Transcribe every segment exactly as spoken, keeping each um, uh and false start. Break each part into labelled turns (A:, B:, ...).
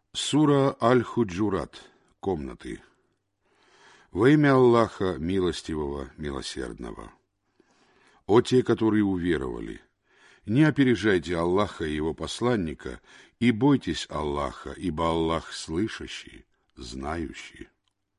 A: Сура Аль-Худжурат. Комнаты. Во имя Аллаха, милостивого, милосердного. О те, которые уверовали! Не опережайте Аллаха и Его посланника, и бойтесь Аллаха, ибо Аллах слышащий, знающий.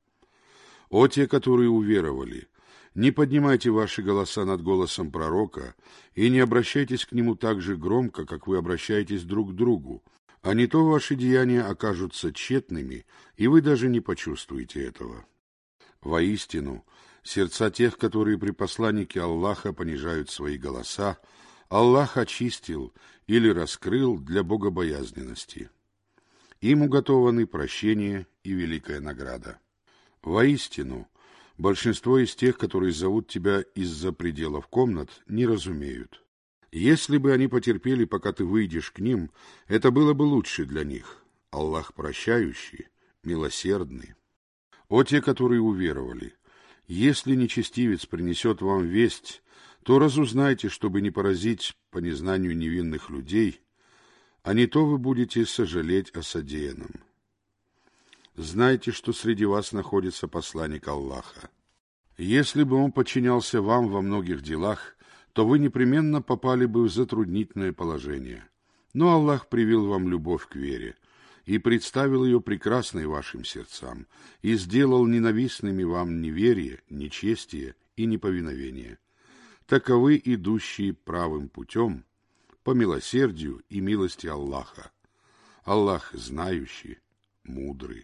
A: О те, которые уверовали! Не поднимайте ваши голоса над голосом пророка, и не обращайтесь к нему так же громко, как вы обращаетесь друг к другу, а не то ваши деяния окажутся тщетными, и вы даже не почувствуете этого. Воистину, сердца тех, которые при посланнике Аллаха понижают свои голоса, Аллах очистил или раскрыл для богобоязненности. Им уготованы прощение и великая награда. Воистину, большинство из тех, которые зовут тебя из-за пределов комнат, не разумеют. Если бы они потерпели, пока ты выйдешь к ним, это было бы лучше для них. Аллах прощающий, милосердный. О те, которые уверовали! Если нечестивец принесет вам весть, то разузнайте, чтобы не поразить по незнанию невинных людей, а не то вы будете сожалеть о содеянном. Знайте, что среди вас находится посланник Аллаха. Если бы он подчинялся вам во многих делах, то вы непременно попали бы в затруднительное положение. Но Аллах привил вам любовь к вере и представил ее прекрасной вашим сердцам, и сделал ненавистными вам неверие, нечестие и неповиновение. Таковы идущие правым путем, по милосердию и милости Аллаха. Аллах знающий, мудрый.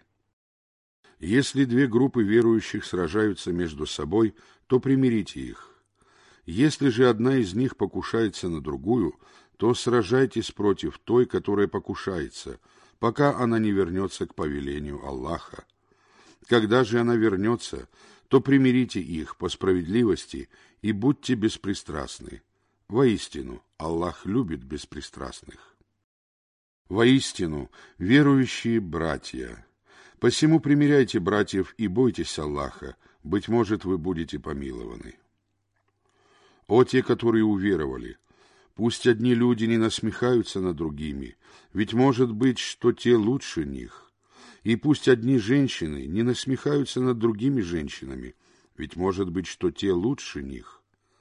A: Если две группы верующих сражаются между собой, то примирите их. Если же одна из них покушается на другую, то сражайтесь против той, которая покушается, пока она не вернется к повелению Аллаха. Когда же она вернется, то примирите их по справедливости и будьте беспристрастны. Воистину, Аллах любит беспристрастных. Воистину, верующие братья! Посему примиряйте братьев и бойтесь Аллаха, быть может, вы будете помилованы. О те, которые уверовали! Пусть одни люди не насмехаются над другими, ведь может быть, что те лучше них. И пусть одни женщины не насмехаются над другими женщинами, ведь может быть, что те лучше них.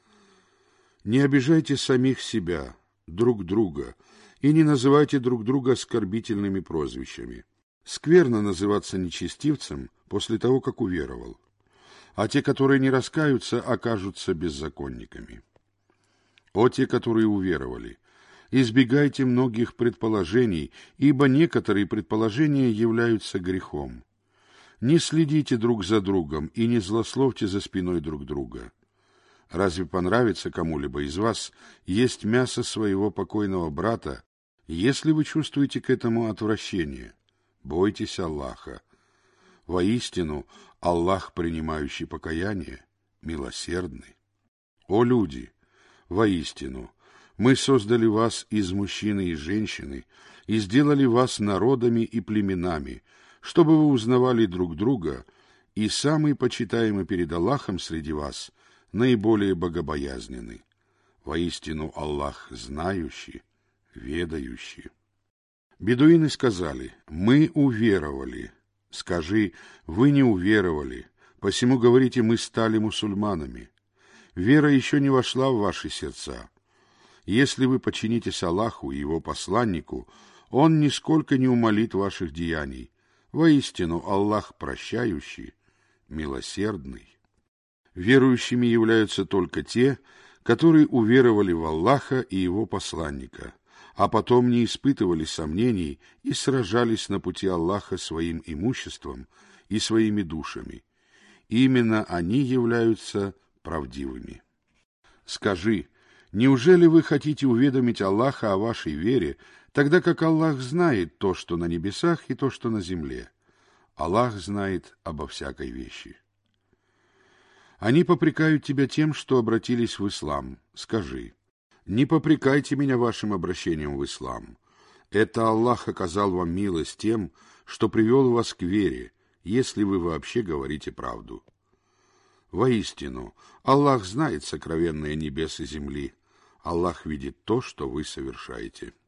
A: Не обижайте самих себя, друг друга, и не называйте друг друга оскорбительными прозвищами. Скверно называться нечестивцем после того, как уверовал. А те, которые не раскаются, окажутся беззаконниками. О те, которые уверовали! Избегайте многих предположений, ибо некоторые предположения являются грехом. Не следите друг за другом и не злословьте за спиной друг друга. Разве понравится кому-либо из вас есть мясо своего покойного брата, если вы чувствуете к этому отвращение? Бойтесь Аллаха. Воистину, Аллах, принимающий покаяние, милосердный. О люди! Воистину, мы создали вас из мужчины и женщины и сделали вас народами и племенами, чтобы вы узнавали друг друга, и самый почитаемый перед Аллахом среди вас наиболее богобоязненный. Воистину, Аллах знающий, ведающий. Бедуины сказали: «Мы уверовали». Скажи: «Вы не уверовали, посему говорите: мы стали мусульманами». Вера еще не вошла в ваши сердца. Если вы подчинитесь Аллаху и Его посланнику, Он нисколько не умалит ваших деяний. Воистину, Аллах прощающий, милосердный. Верующими являются только те, которые уверовали в Аллаха и Его посланника, а потом не испытывали сомнений и сражались на пути Аллаха своим имуществом и своими душами. Именно они являются правдивыми. Скажи: неужели вы хотите уведомить Аллаха о вашей вере, тогда как Аллах знает то, что на небесах, и то, что на земле? Аллах знает обо всякой вещи. Они попрекают тебя тем, что обратились в ислам. Скажи: не попрекайте меня вашим обращением в ислам. Это Аллах оказал вам милость тем, что привел вас к вере, если вы вообще говорите правду. Воистину, Аллах знает сокровенные небес и земли. Аллах видит то, что вы совершаете.